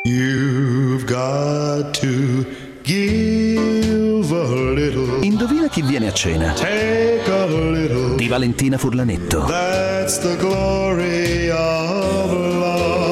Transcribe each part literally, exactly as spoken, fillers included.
You've got to give a little. Indovina chi viene a cena? Take a little. Di Valentina Furlanetto. That's the glory of love.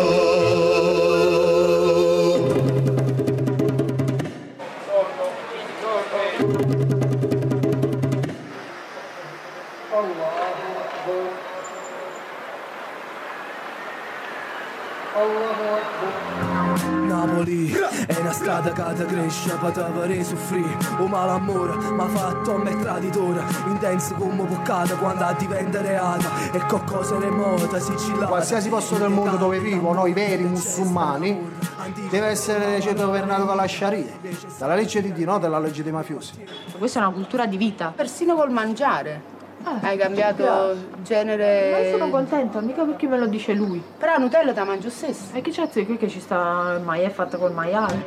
Napoli è una strada che ti cresce, poi ti vorrei soffrire. Un malamore m'ha fatto a me traditore, intenso come boccata quando diventa reata. E con cose remote, siciliane. Qualsiasi posto del mondo dove vivono i veri musulmani deve essere ceto governato dalla Sharia, dalla legge di Dio, no dalla legge dei mafiosi. Questa è una cultura di vita. Persino col mangiare. Ah, Hai cambiato Ma genere. io sono contenta, mica perché me lo dice lui. Però Nutella te mangio stesso. E che c'è qui che ci sta il maiale fatto col maiale?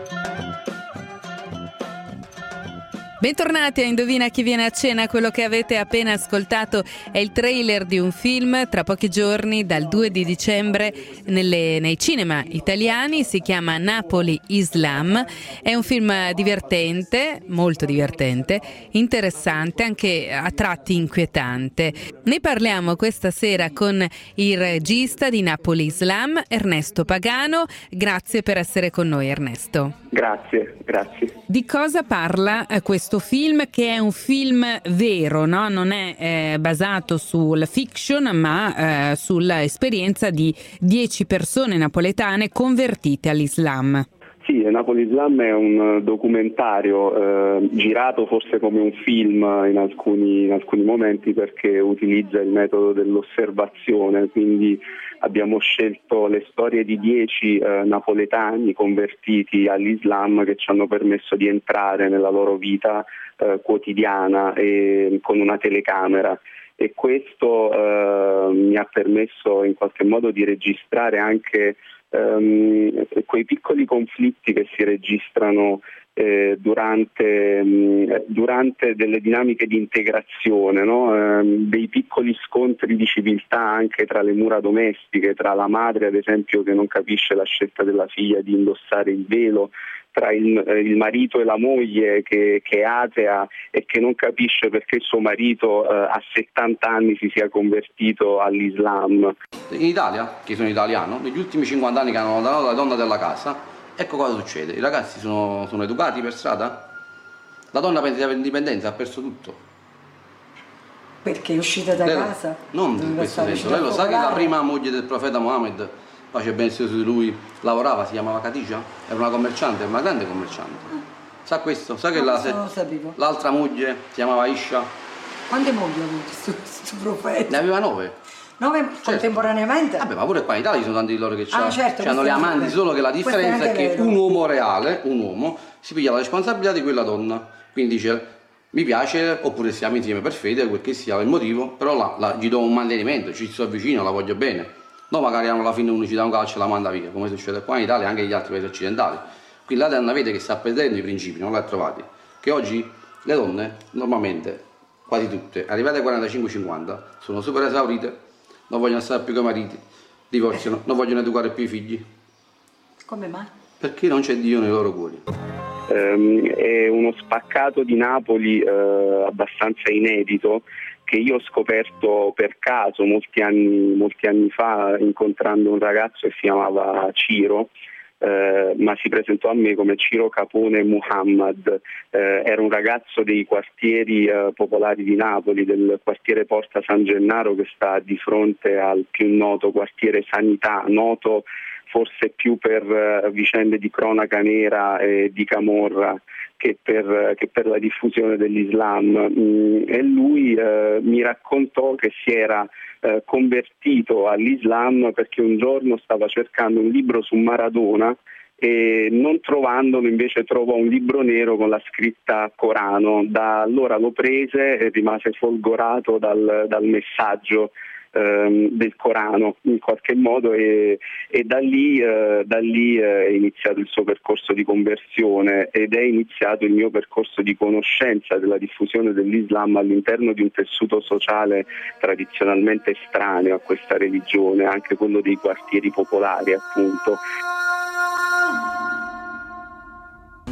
Bentornati a Indovina chi viene a cena. Quello che avete appena ascoltato è il trailer di un film tra pochi giorni, dal due di dicembre, nelle, nei cinema italiani. Si chiama Napoli Islam. È un film divertente, molto divertente, interessante, anche a tratti inquietante. Ne parliamo questa sera con il regista di Napoli Islam, Ernesto Pagano. Grazie per essere con noi, Ernesto. Grazie, grazie. Di cosa parla eh, questo film, che è un film vero, no? Non è eh, basato sul fiction, ma eh, sulla esperienza di dieci persone napoletane convertite all'Islam. Sì, Napoli Islam è un documentario eh, girato forse come un film in alcuni, in alcuni momenti, perché utilizza il metodo dell'osservazione, quindi abbiamo scelto le storie di dieci eh, napoletani convertiti all'Islam che ci hanno permesso di entrare nella loro vita eh, quotidiana e con una telecamera. E questo eh, mi ha permesso in qualche modo di registrare anche ehm, quei piccoli conflitti che si registrano eh, durante, mh, durante delle dinamiche di integrazione, no? eh, dei piccoli scontri di civiltà anche tra le mura domestiche, tra la madre ad esempio che non capisce la scelta della figlia di indossare il velo, tra il, il marito e la moglie che, che è atea e che non capisce perché suo marito eh, a settanta anni si sia convertito all'Islam. In Italia, che sono italiano, negli ultimi cinquanta anni che hanno allontanato la donna dalla casa, ecco cosa succede. I ragazzi sono, sono educati per strada? La donna pensa di avere indipendenza, ha perso tutto. Perché è uscita da lei, casa? Non in questo senso. Lei lo sa che la prima moglie del profeta Mohammed, pace e benessere su di lui, lavorava, si chiamava Khadija, era una commerciante, era una grande commerciante. Ah. Sa questo? Sa che no, la, l'altra moglie si chiamava Aisha? Quante mogli ha avuto questo profeta? Ne aveva nove. Nove certo. Contemporaneamente? Vabbè, ma pure qua in Italia ci sono tanti di loro che ah, certo, hanno le amanti, vero. Solo che la differenza è, è che vero. un uomo reale, un uomo, si piglia la responsabilità di quella donna. Quindi dice, mi piace, oppure stiamo insieme per fede, quel che sia il motivo, però la, la, gli do un mantenimento, ci sto vicino, la voglio bene. No, magari alla fine uno ci dà un calcio e la manda via, come succede qua in Italia e anche negli altri paesi occidentali. Quindi la donna vede che sta perdendo i principi, non l'ha trovati. Che oggi le donne, normalmente, quasi tutte, arrivate ai quarantacinque cinquanta, sono super esaurite, non vogliono stare più con i mariti, divorziano, non vogliono educare più i figli. Come mai? Perché non c'è Dio nei loro cuori. Um, è uno spaccato di Napoli uh, abbastanza inedito, che io ho scoperto per caso molti anni, molti anni fa, incontrando un ragazzo che si chiamava Ciro, eh, ma si presentò a me come Ciro Capone Muhammad. Eh, era un ragazzo dei quartieri eh, popolari di Napoli, del quartiere Porta San Gennaro, che sta di fronte al più noto quartiere Sanità, noto forse più per uh, vicende di cronaca nera e di camorra che per, che per la diffusione dell'Islam. Mm, e lui uh, mi raccontò che si era uh, convertito all'Islam perché un giorno stava cercando un libro su Maradona e non trovandolo invece trovò un libro nero con la scritta Corano. Da allora lo prese e rimase folgorato dal, dal messaggio del Corano in qualche modo e, e da lì, eh, da lì è iniziato il suo percorso di conversione ed è iniziato il mio percorso di conoscenza della diffusione dell'Islam all'interno di un tessuto sociale tradizionalmente estraneo a questa religione, anche quello dei quartieri popolari appunto.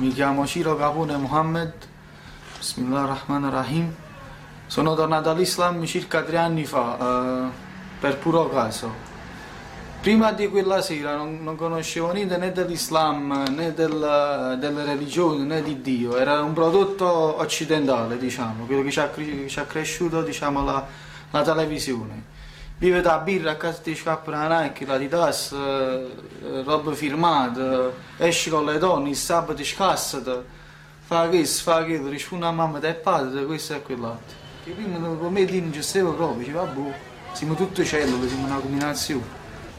mi chiamo Ciro Capone Mohammed, Bismillahirrahmanirrahim. Sono tornato all'Islam circa tre anni fa, eh, per puro caso. Prima di quella sera non, non conoscevo niente né dell'Islam né del, delle religioni né di Dio, era un prodotto occidentale, diciamo, quello che ci ha, ci ha cresciuto, diciamo, la, la televisione. Vive da birra, a casa ti scappa una Nike, la Adidas, eh, roba firmata, esci con le donne, il sabato scassati, fa questo, fa quello, risponde a mamma del padre, questo e quell'altro. Che prima con me non ci stava proprio, dice vabbè, siamo tutte cellule, siamo una combinazione.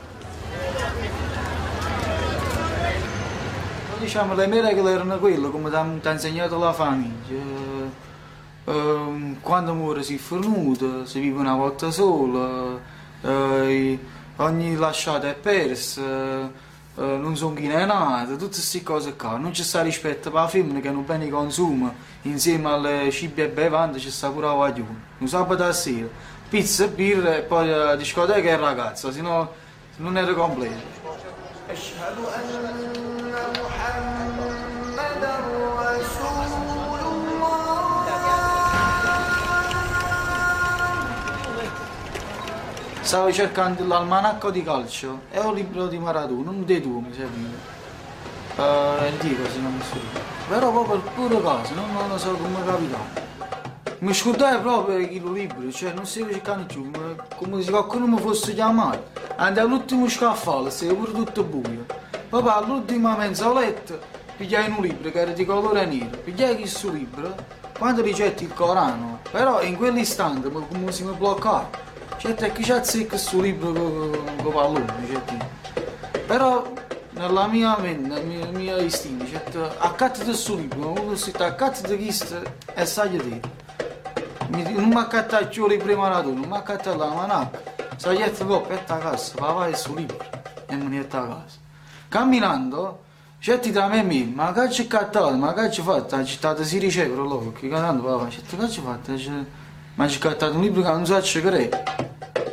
Diciamo, le mie regole erano quelle, come ti ha insegnato la famiglia. Eh, quando muore si è fornuto, si vive una volta sola, eh, ogni lasciata è persa, eh, non sono chi è nato, tutte queste cose qua. Non c'è sta rispetto per la femmina che non bene consuma, insieme alle cibi e bevande c'è sta pure la guaglione. Un sabato sera, pizza e birra e poi la discoteca e ragazza, se no non era completo. Stavo cercando l'almanacco di calcio e ho il libro di Maradona, un dei due mi serviva. Uh, il dico se non mi so. Però proprio per puro caso, non, non lo so come capitava. Mi scordai proprio il libro, cioè non stavo cercando più, come se qualcuno mi fosse chiamato. Andai all'ultimo scaffale, stava pure tutto buio. Papà all'ultima mezz'oretta pigliai un libro che era di colore nero, pigliai questo libro, quando ricetti il Corano, però in quell'istante come si mi bloccava. Certo, che c'è questo libro con pallone, però nella mia mente, nel mio, mio istinto, certo, accatto questo libro, quando si sta accatto di questo e sai di non mi accatta più il primo Maradona, non mi accatta la manacca, sai che coppa è a casa, papà è questo libro e non è a casa. Camminando, certi da me mi, ma che c'è accattato, ma che c'è fatto, la città si riceve loro, che cantando papà, certo che c'è fatto, ma c'è accattato un libro che non so se crede.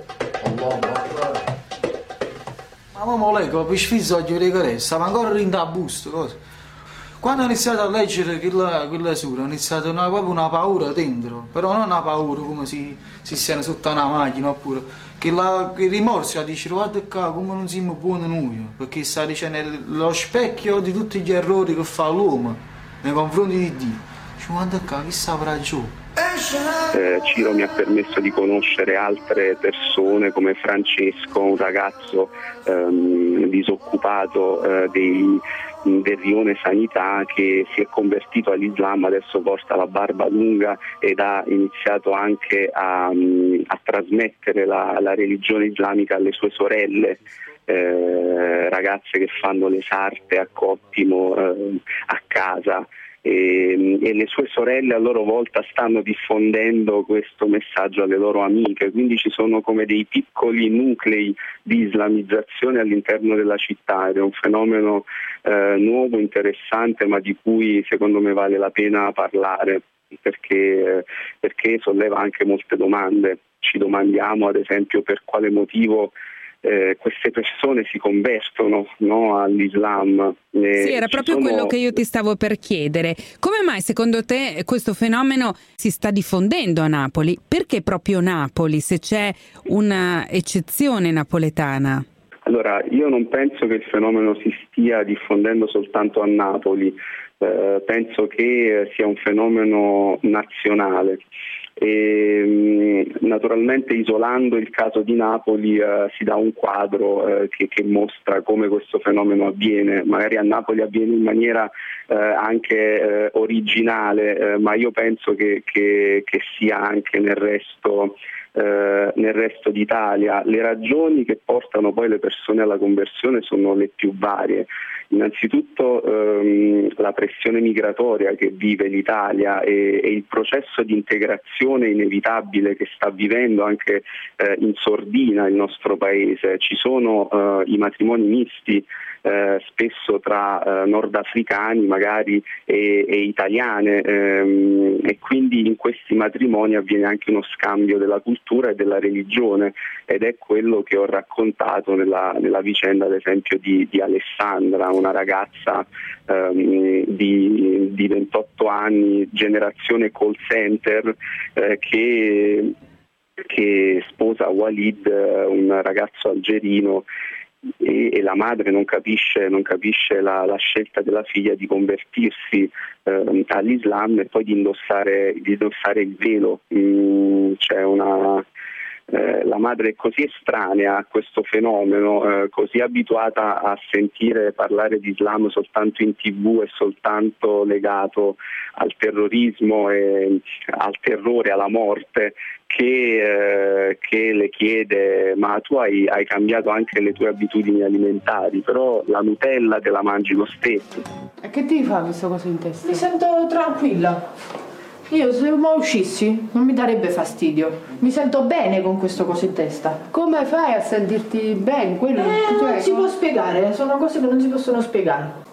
Ma mamma leggo, per sfizzo oggi le stava ancora rindo a busto, cosa. Quando ho iniziato a leggere quella, quella sura, ho iniziato una, proprio una paura dentro, però non una paura come si, si sente sotto una macchina, oppure che, la, che il rimorso dice guarda qua come non siamo buoni noi, perché sta dicendo lo specchio di tutti gli errori che fa l'uomo nei confronti di Dio. Dice guarda qua, chi saprà giù? Eh, Ciro mi ha permesso di conoscere altre persone come Francesco, un ragazzo ehm, disoccupato eh, dei, del rione Sanità che si è convertito all'Islam, adesso porta la barba lunga ed ha iniziato anche a, a trasmettere la, la religione islamica alle sue sorelle. Eh, ragazze che fanno le sarte a Cottimo eh, a casa. E, e le sue sorelle a loro volta stanno diffondendo questo messaggio alle loro amiche, quindi ci sono come dei piccoli nuclei di islamizzazione all'interno della città ed è un fenomeno eh, nuovo, interessante, ma di cui secondo me vale la pena parlare perché, perché solleva anche molte domande. Ci domandiamo ad esempio per quale motivo Eh, queste persone si convertono, no, all'Islam. Eh, sì, era proprio sono... quello che io ti stavo per chiedere. Come mai secondo te questo fenomeno si sta diffondendo a Napoli? Perché proprio Napoli, se c'è una eccezione napoletana? Allora, io non penso che il fenomeno si stia diffondendo soltanto a Napoli, eh, penso che sia un fenomeno nazionale. E, naturalmente isolando il caso di Napoli eh, si dà un quadro eh, che, che mostra come questo fenomeno avviene. Magari a Napoli avviene in maniera eh, anche eh, originale, eh, ma io penso che, che, che sia anche nel resto Eh, nel resto d'Italia. Le ragioni che portano poi le persone alla conversione sono le più varie. Innanzitutto ehm, la pressione migratoria che vive l'Italia e, e il processo di integrazione inevitabile che sta vivendo anche eh, in sordina il nostro paese. Ci sono eh, i matrimoni misti eh, spesso tra eh, nordafricani magari e, e italiane, ehm, e quindi in questi matrimoni avviene anche uno scambio della cultura e della religione, ed è quello che ho raccontato nella, nella vicenda ad esempio di, di Alessandra, una ragazza ehm, di, di ventotto anni, generazione call center, eh, che, che sposa Walid, un ragazzo algerino, e, e la madre non capisce, non capisce la, la scelta della figlia di convertirsi eh, all'Islam e poi di indossare, di indossare il velo. Mm, c'è una, eh, la madre è così estranea a questo fenomeno, eh, così abituata a sentire parlare di Islam soltanto in tivù e soltanto legato al terrorismo e al terrore, alla morte, che, eh, che le chiede: ma tu hai, hai cambiato anche le tue abitudini alimentari, però la Nutella te la mangi lo stesso. E che ti fa questa cosa in testa? Mi sento tranquilla. Io se mo uscissi non mi darebbe fastidio. Mi sento bene con questo coso in testa. Come fai a sentirti bene? Quello Eh, tu non hai- si può spiegare, sono cose che non si possono spiegare.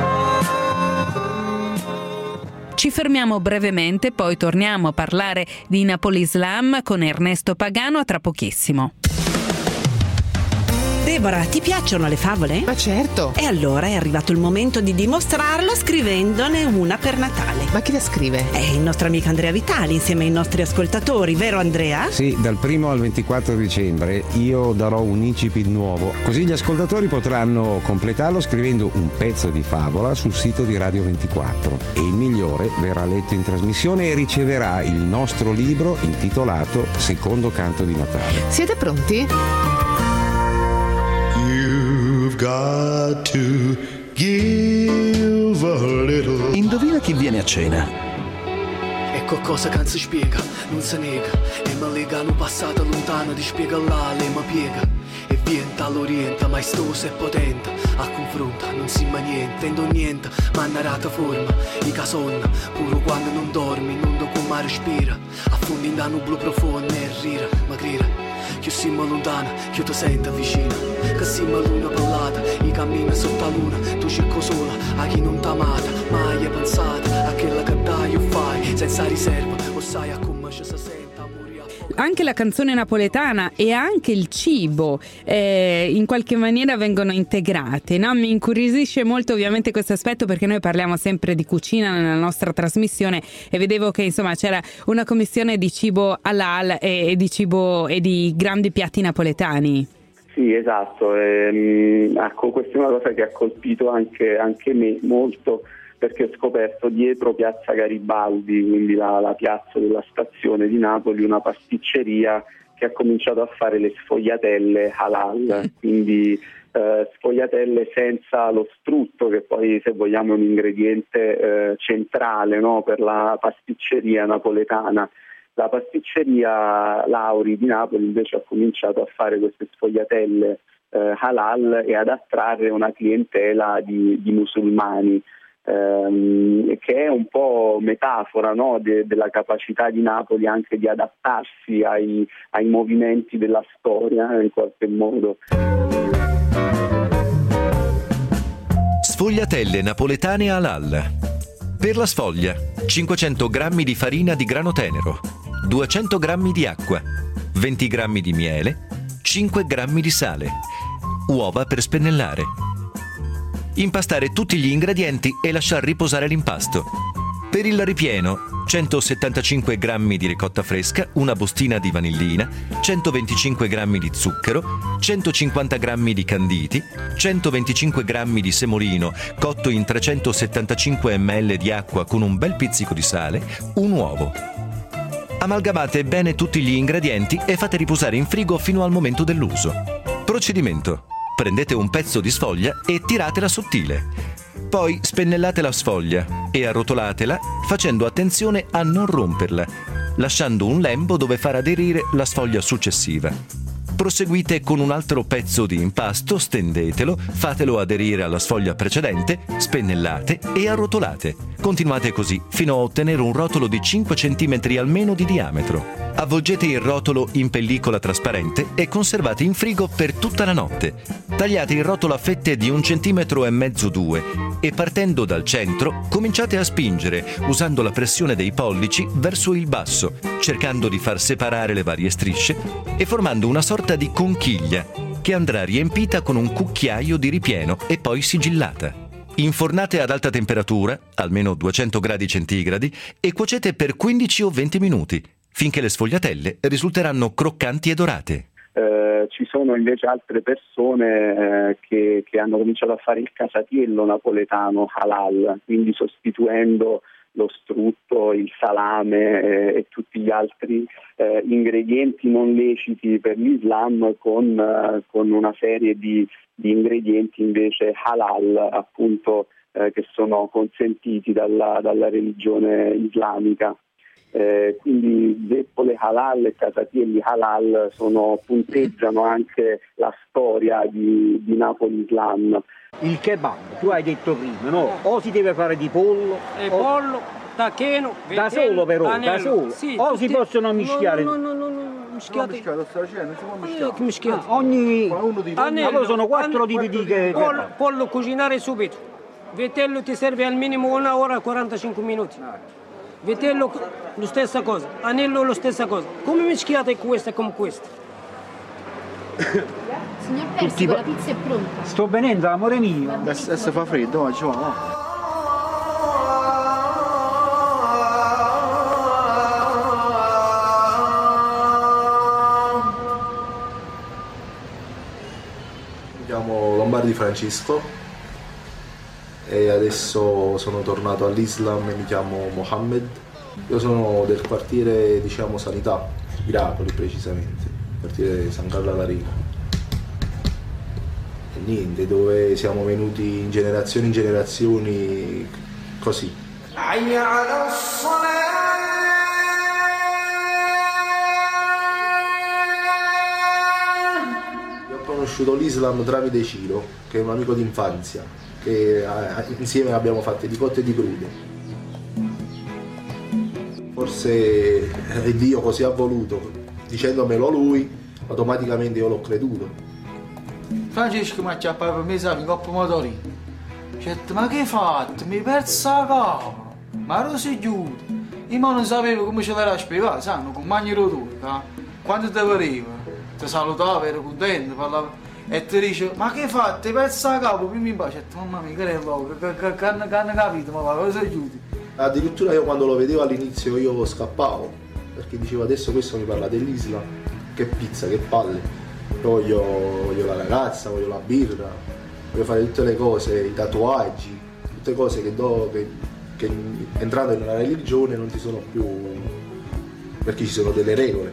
Ci fermiamo brevemente, poi torniamo a parlare di Napoli Islam con Ernesto Pagano a tra pochissimo. Deborah, ti piacciono le favole? Ma certo. E allora è arrivato il momento di dimostrarlo scrivendone una per Natale. Ma chi la scrive? È il nostro amico Andrea Vitali insieme ai nostri ascoltatori, vero Andrea? Sì, dal primo al ventiquattro dicembre io darò un incipit nuovo, così gli ascoltatori potranno completarlo scrivendo un pezzo di favola sul sito di Radio ventiquattro, e il migliore verrà letto in trasmissione e riceverà il nostro libro intitolato Secondo canto di Natale. Siete pronti? You've got to give a little. Indovina chi viene a cena. E qualcosa che non si spiega, non si nega. E mi lega un passato lontano, ti spiega là, lei mi piega. E vienta all'oriente, maestosa e potente. A confronto non si ma niente, tendo niente, ma una rata forma. I casonna, pure quando non dormi, non do come respira. Affondi in danno blu profondo e rira, ma grira. Che siamo lontana, che ti sento vicina. Che siamo luna ballata, i cammini sotto la luna. Tu cerco sola, a chi non t'ha amata. Mai hai pensato a quella che dai o fai, senza riserva, o sai a come ci si sente. Anche la canzone napoletana e anche il cibo eh, in qualche maniera vengono integrate, no? Mi incuriosisce molto ovviamente questo aspetto, perché noi parliamo sempre di cucina nella nostra trasmissione e vedevo che insomma c'era una commissione di cibo halal e, e di cibo e di grandi piatti napoletani. Sì, esatto, ehm, ecco, questa è una cosa che ha colpito anche, anche me molto, perché ho scoperto dietro Piazza Garibaldi, quindi la, la piazza della stazione di Napoli, una pasticceria che ha cominciato a fare le sfogliatelle halal, quindi eh, sfogliatelle senza lo strutto, che poi se vogliamo è un ingrediente eh, centrale, no, per la pasticceria napoletana. La pasticceria Lauri di Napoli invece ha cominciato a fare queste sfogliatelle eh, halal e ad attrarre una clientela di, di musulmani, ehm, che è un po' metafora, no, de, della capacità di Napoli anche di adattarsi ai, ai movimenti della storia, in qualche modo. Sfogliatelle napoletane halal. Per la sfoglia, cinquecento grammi di farina di grano tenero, duecento grammi di acqua, venti grammi di miele, cinque grammi di sale, uova per spennellare. Impastare tutti gli ingredienti e lasciar riposare l'impasto. Per il ripieno, centosettantacinque grammi di ricotta fresca, una bustina di vanillina, centoventicinque grammi di zucchero, centocinquanta grammi di canditi, centoventicinque grammi di semolino cotto in trecentosettantacinque millilitri di acqua con un bel pizzico di sale, un uovo. Amalgamate bene tutti gli ingredienti e fate riposare in frigo fino al momento dell'uso. Procedimento: prendete un pezzo di sfoglia e tiratela sottile. Poi spennellate la sfoglia e arrotolatela facendo attenzione a non romperla, lasciando un lembo dove far aderire la sfoglia successiva. Proseguite con un altro pezzo di impasto, stendetelo, fatelo aderire alla sfoglia precedente, spennellate e arrotolate. Continuate così fino a ottenere un rotolo di cinque centimetri almeno di diametro. Avvolgete il rotolo in pellicola trasparente e conservate in frigo per tutta la notte. Tagliate il rotolo a fette di un centimetro e mezzo due e partendo dal centro cominciate a spingere usando la pressione dei pollici verso il basso, cercando di far separare le varie strisce e formando una sorta di conchiglia che andrà riempita con un cucchiaio di ripieno e poi sigillata. Infornate ad alta temperatura, almeno duecento gradi centigradi, e cuocete per quindici o venti minuti, finché le sfogliatelle risulteranno croccanti e dorate. Eh, ci sono invece altre persone eh, che, che hanno cominciato a fare il casatiello napoletano halal, quindi sostituendo lo strutto, il salame eh, e tutti gli altri eh, ingredienti non leciti per l'Islam con, eh, con una serie di, di ingredienti invece halal, appunto, eh, che sono consentiti dalla, dalla religione islamica. Eh, quindi zeppole halal e casatielli halal sono, punteggiano anche la storia di, di Napoli Islam. Il kebab, tu hai detto prima, no? O si deve fare di pollo, e o... pollo, taccheno, da solo però, anello. da solo. Sì, o tutti... si possono mischiare. No, no, no, no, no. Mischiate. Non sta dicendo, si può mischiare. Eh, mischiate. Ah, ogni anello, allora sono quattro an... tipi di che pollo, pollo cucinare subito. Vitello ti serve al minimo una ora e quarantacinque minuti. Vitello lo stessa cosa, anello lo stessa cosa. Come mischiate questo e come questo? Signor Persico, la pizza è pronta. Sto venendo, amore mio. Adesso fa freddo, ma ci va. Mi chiamo Lombardi Francesco e adesso sono tornato all'Islam e mi chiamo Mohammed. Io sono del quartiere, diciamo, Sanità, Miracoli precisamente, quartiere San Carlo all'Arena. E niente, dove siamo venuti in generazioni in generazioni così. Io ho conosciuto l'Islam tramite Ciro, che è un amico d'infanzia, che insieme abbiamo fatto di cotte e di crude. Forse Dio così ha voluto, dicendomelo lui, automaticamente io l'ho creduto. Francesco mi ha acciappato per me, sai, in coppa motorino. Ho detto, ma che hai fatto? Mi hai perso la cavolo, ma lo si chiude. Io non sapevo come ce l'era a spiegare, sai, un compagno rotore, quando ti pareva, ti salutava, ero contento, parlava, e ti dice, ma che hai fatto? Hai perso la cavolo? Prima in pace, ho detto, mamma mia, che è loco, che hanno capito, ma cosa chiudi? Addirittura io quando lo vedevo all'inizio io scappavo, perché dicevo adesso questo mi parla dell'Islam, che pizza, che palle, io voglio, voglio la ragazza, voglio la birra, voglio fare tutte le cose, i tatuaggi, tutte cose che, do, che, che entrando in una religione non ci sono più, perché ci sono delle regole.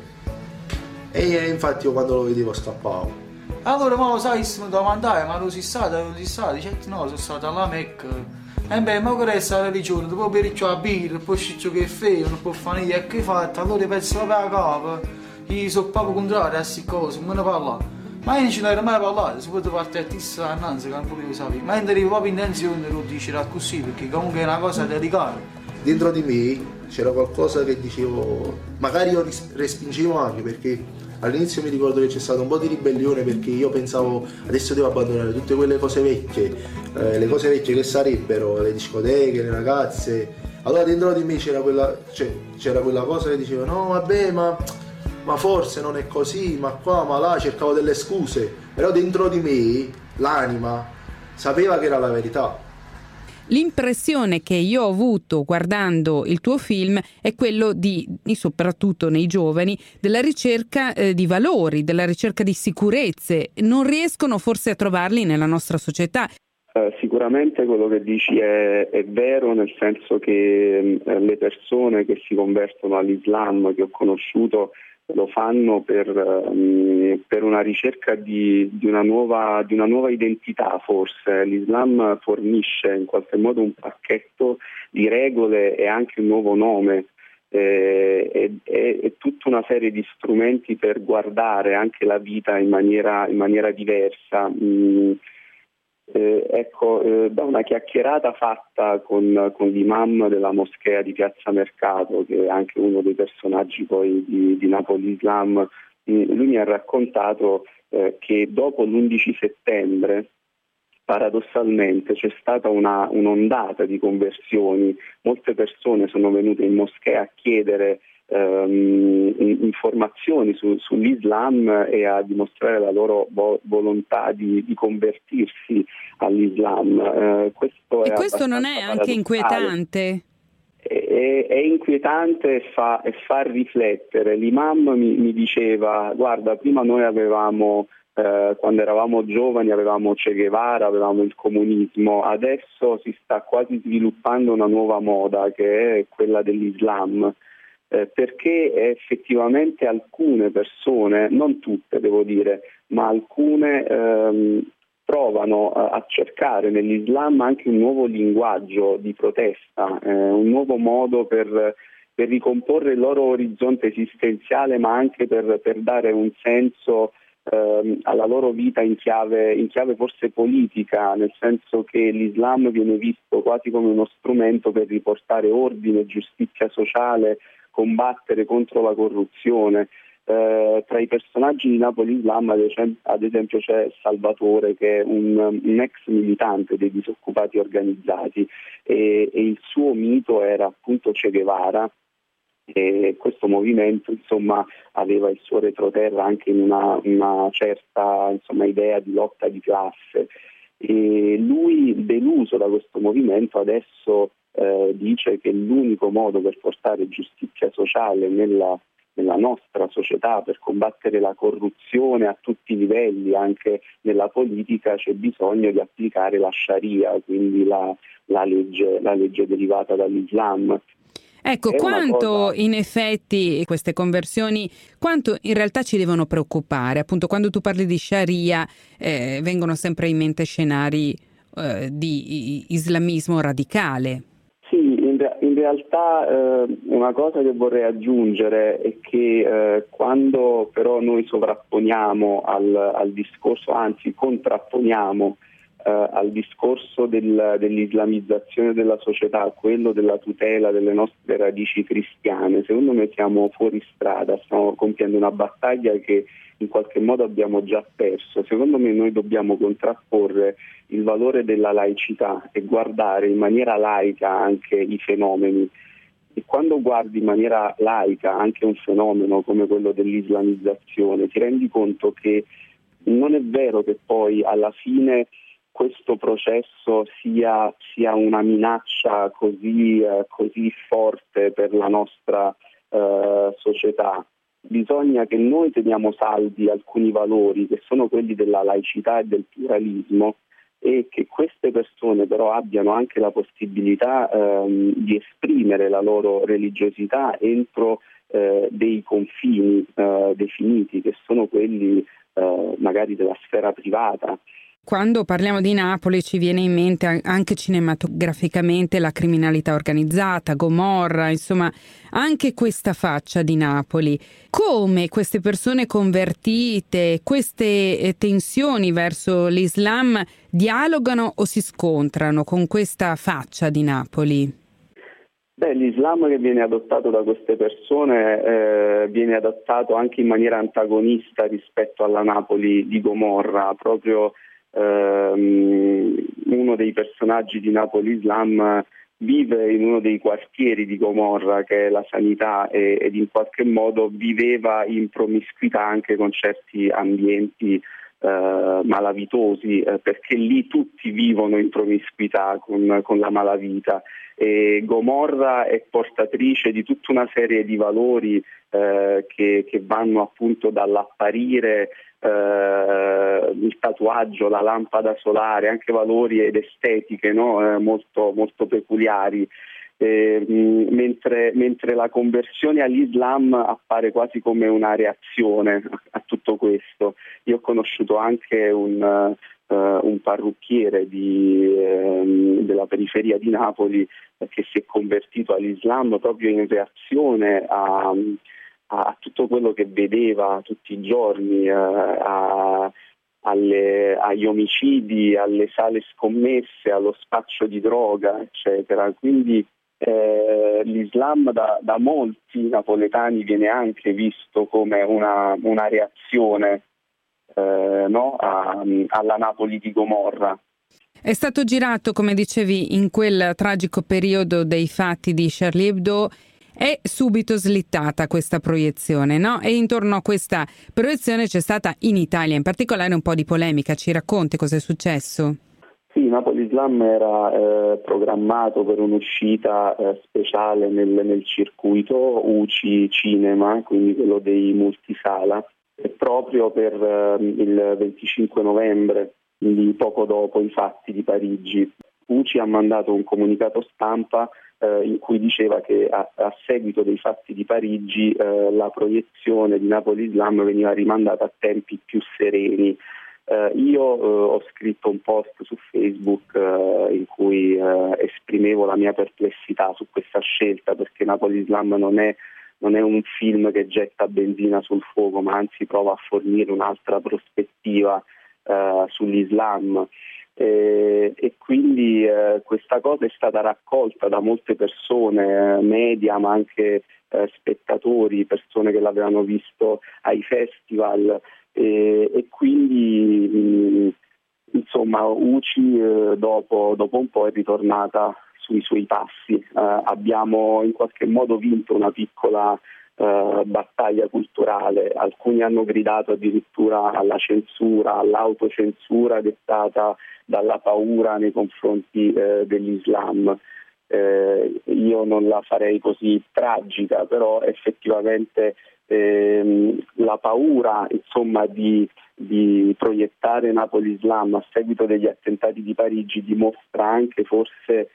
E infatti io quando lo vedevo scappavo. Allora ma lo sai, mi domandai, ma lo si stato, lo si stato, certo no, sono stato alla Mecca. E beh, ma che resta la religione, dopo bere la birra, poi sciccio che è feio, non può fare niente, e che hai fatto? Allora penso proprio alla capa, io sono proprio contrario a queste cose, non me ne parlare. Ma io non ce ne ero mai parlato, si poteva partire a tissa annanzi, che non potevo sapere. Ma io arrivo proprio in intenzione lo dice così, perché comunque è una cosa delicata. Dentro di me c'era qualcosa che dicevo, magari io respingevo anche, perché all'inizio mi ricordo che c'è stato un po' di ribellione, perché io pensavo adesso devo abbandonare tutte quelle cose vecchie, eh, le cose vecchie che sarebbero le discoteche, le ragazze. Allora dentro di me c'era quella, cioè, c'era quella cosa che diceva no vabbè ma, ma forse non è così, ma qua, ma là, cercavo delle scuse, però dentro di me l'anima sapeva che era la verità. L'impressione che io ho avuto guardando il tuo film è quello di, soprattutto nei giovani, della ricerca eh, di valori, della ricerca di sicurezze. Non riescono forse a trovarli nella nostra società. Eh, sicuramente quello che dici è, è vero, nel senso che eh, le persone che si convertono all'Islam, che ho conosciuto, lo fanno per, um, per una ricerca di, di, una nuova, di una nuova identità forse. L'Islam fornisce in qualche modo un pacchetto di regole e anche un nuovo nome eh, e, e, e tutta una serie di strumenti per guardare anche la vita in maniera, in maniera diversa. Mm, Eh, ecco, eh, da una chiacchierata fatta con, con l'imam della moschea di Piazza Mercato, che è anche uno dei personaggi poi di, di Napoli Islam, lui mi ha raccontato eh, che dopo l'undici settembre paradossalmente c'è stata una, un'ondata di conversioni, molte persone sono venute in moschea a chiedere ehm, informazioni su, sull'Islam e a dimostrare la loro vo- volontà di, di convertirsi all'Islam. Eh, questo e è questo non è anche inquietante? È, è inquietante e fa, e fa riflettere. L'imam mi, mi diceva: guarda, prima noi avevamo Eh, quando eravamo giovani avevamo Che Guevara, avevamo il comunismo, adesso si sta quasi sviluppando una nuova moda che è quella dell'Islam, eh, perché effettivamente alcune persone, non tutte devo dire, ma alcune ehm, provano a, a cercare nell'Islam anche un nuovo linguaggio di protesta, eh, un nuovo modo per per ricomporre il loro orizzonte esistenziale, ma anche per, per dare un senso ehm, alla loro vita in chiave, in chiave forse politica, nel senso che l'Islam viene visto quasi come uno strumento per riportare ordine, giustizia sociale, combattere contro la corruzione. Eh, tra i personaggi di Napoli Islam ad esempio, ad esempio c'è Salvatore, che è un, un ex militante dei disoccupati organizzati, e, e il suo mito era appunto Che Guevara, e questo movimento insomma aveva il suo retroterra anche in una, una certa insomma, idea di lotta di classe, e lui, deluso da questo movimento, adesso eh, dice che l'unico modo per portare giustizia sociale nella nella nostra società, per combattere la corruzione a tutti i livelli, anche nella politica, c'è bisogno di applicare la Sharia, quindi la, la, legge, la legge derivata dall'Islam. Ecco, È quanto cosa... in effetti queste conversioni, quanto in realtà ci devono preoccupare? Appunto, quando tu parli di Sharia eh, vengono sempre in mente scenari eh, di islamismo radicale. Sì, in, re- in realtà eh, una cosa che vorrei aggiungere è che eh, quando però noi sovrapponiamo al, al discorso, anzi contrapponiamo eh, al discorso del, dell'islamizzazione della società, quello della tutela delle nostre radici cristiane, secondo me siamo fuori strada, stiamo compiendo una battaglia che in qualche modo abbiamo già perso. Secondo me noi dobbiamo contrapporre il valore della laicità e guardare in maniera laica anche i fenomeni. E quando guardi in maniera laica anche un fenomeno come quello dell'islamizzazione, ti rendi conto che non è vero che poi alla fine questo processo sia, sia una minaccia così, eh, così forte per la nostra eh, società. Bisogna che noi teniamo saldi alcuni valori che sono quelli della laicità e del pluralismo, e che queste persone però abbiano anche la possibilità ehm, di esprimere la loro religiosità entro eh, dei confini eh, definiti, che sono quelli eh, magari della sfera privata. Quando parliamo di Napoli ci viene in mente anche cinematograficamente la criminalità organizzata, Gomorra, insomma anche questa faccia di Napoli. Come queste persone convertite, queste tensioni verso l'Islam dialogano o si scontrano con questa faccia di Napoli? Beh, l'Islam che viene adottato da queste persone eh, viene adottato anche in maniera antagonista rispetto alla Napoli di Gomorra, proprio Um, uno dei personaggi di Napoli Islam vive in uno dei quartieri di Gomorra, che è la sanità, e, ed in qualche modo viveva in promiscuità anche con certi ambienti uh, malavitosi, eh, perché lì tutti vivono in promiscuità con, con la malavita. E Gomorra è portatrice di tutta una serie di valori eh, che, che vanno appunto dall'apparire, eh, il tatuaggio, la lampada solare, anche valori ed estetiche, no? eh, molto, molto peculiari. Eh, mh, mentre, mentre la conversione all'Islam appare quasi come una reazione a, a tutto questo. Io ho conosciuto anche un Uh, un parrucchiere di, uh, della periferia di Napoli uh, che si è convertito all'Islam proprio in reazione a, a tutto quello che vedeva tutti i giorni, uh, a, alle, agli omicidi, alle sale scommesse, allo spaccio di droga, eccetera. Quindi eh, l'Islam da, da molti napoletani viene anche visto come una, una reazione eh, no? a, alla Napoli di Gomorra. È stato girato, come dicevi, in quel tragico periodo dei fatti di Charlie Hebdo. È subito slittata questa proiezione, no? E intorno a questa proiezione c'è stata in Italia in particolare un po' di polemica. Ci racconti cosa è successo? Sì, Napoli Islam era eh, programmato per un'uscita eh, speciale nel, nel circuito U C I Cinema, quindi quello dei multisala, e proprio per eh, il venticinque novembre, quindi poco dopo i fatti di Parigi. U C I ha mandato un comunicato stampa eh, in cui diceva che a, a seguito dei fatti di Parigi eh, la proiezione di Napoli Islam veniva rimandata a tempi più sereni. Eh, io eh, ho scritto un post su Facebook eh, in cui eh, esprimevo la mia perplessità su questa scelta, perché Napoli Islam non è, non è un film che getta benzina sul fuoco, ma anzi prova a fornire un'altra prospettiva eh, sull'Islam. E, e quindi eh, questa cosa è stata raccolta da molte persone, eh, media ma anche eh, spettatori, persone che l'avevano visto ai festival. E, e quindi mh, insomma U C I eh, dopo, dopo un po' è ritornata sui suoi passi. Eh, abbiamo in qualche modo vinto una piccola eh, battaglia culturale. Alcuni hanno gridato addirittura alla censura, all'autocensura dettata dalla paura nei confronti eh, dell'Islam. Eh, io non la farei così tragica, però effettivamente ehm, la paura insomma di, di proiettare Napoli Islam a seguito degli attentati di Parigi dimostra anche forse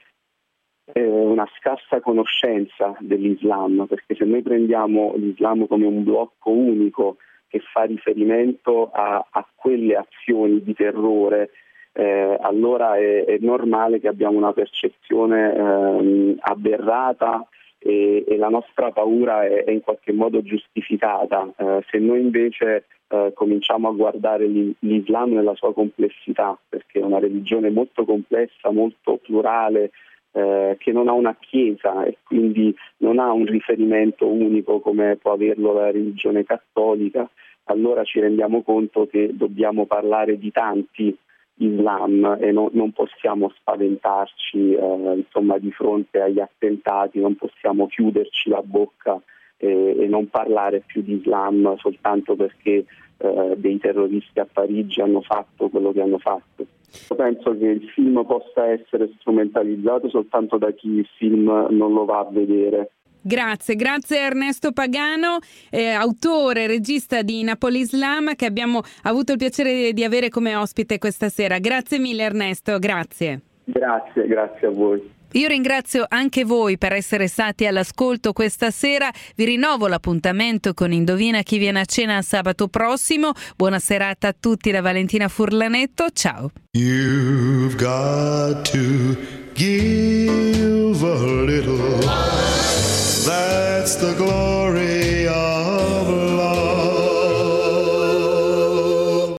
eh, una scarsa conoscenza dell'Islam, perché se noi prendiamo l'Islam come un blocco unico che fa riferimento a, a quelle azioni di terrore, Eh, allora è, è normale che abbiamo una percezione ehm, aberrata e, e la nostra paura è, è in qualche modo giustificata. Eh, se noi invece eh, cominciamo a guardare l'Islam nella sua complessità, perché è una religione molto complessa, molto plurale, eh, che non ha una chiesa e quindi non ha un riferimento unico come può averlo la religione cattolica, allora ci rendiamo conto che dobbiamo parlare di tanti Islam e no, non possiamo spaventarci eh, insomma di fronte agli attentati, non possiamo chiuderci la bocca e, e non parlare più di Islam soltanto perché eh, dei terroristi a Parigi hanno fatto quello che hanno fatto. Io penso che il film possa essere strumentalizzato soltanto da chi il film non lo va a vedere. Grazie, grazie Ernesto Pagano, eh, autore, regista di Napoli Islam, che abbiamo avuto il piacere di avere come ospite questa sera. Grazie mille Ernesto, grazie. Grazie, grazie a voi. Io ringrazio anche voi per essere stati all'ascolto questa sera. Vi rinnovo l'appuntamento con Indovina chi viene a cena sabato prossimo. Buona serata a tutti da Valentina Furlanetto. Ciao. You've got to give a little. That's the glory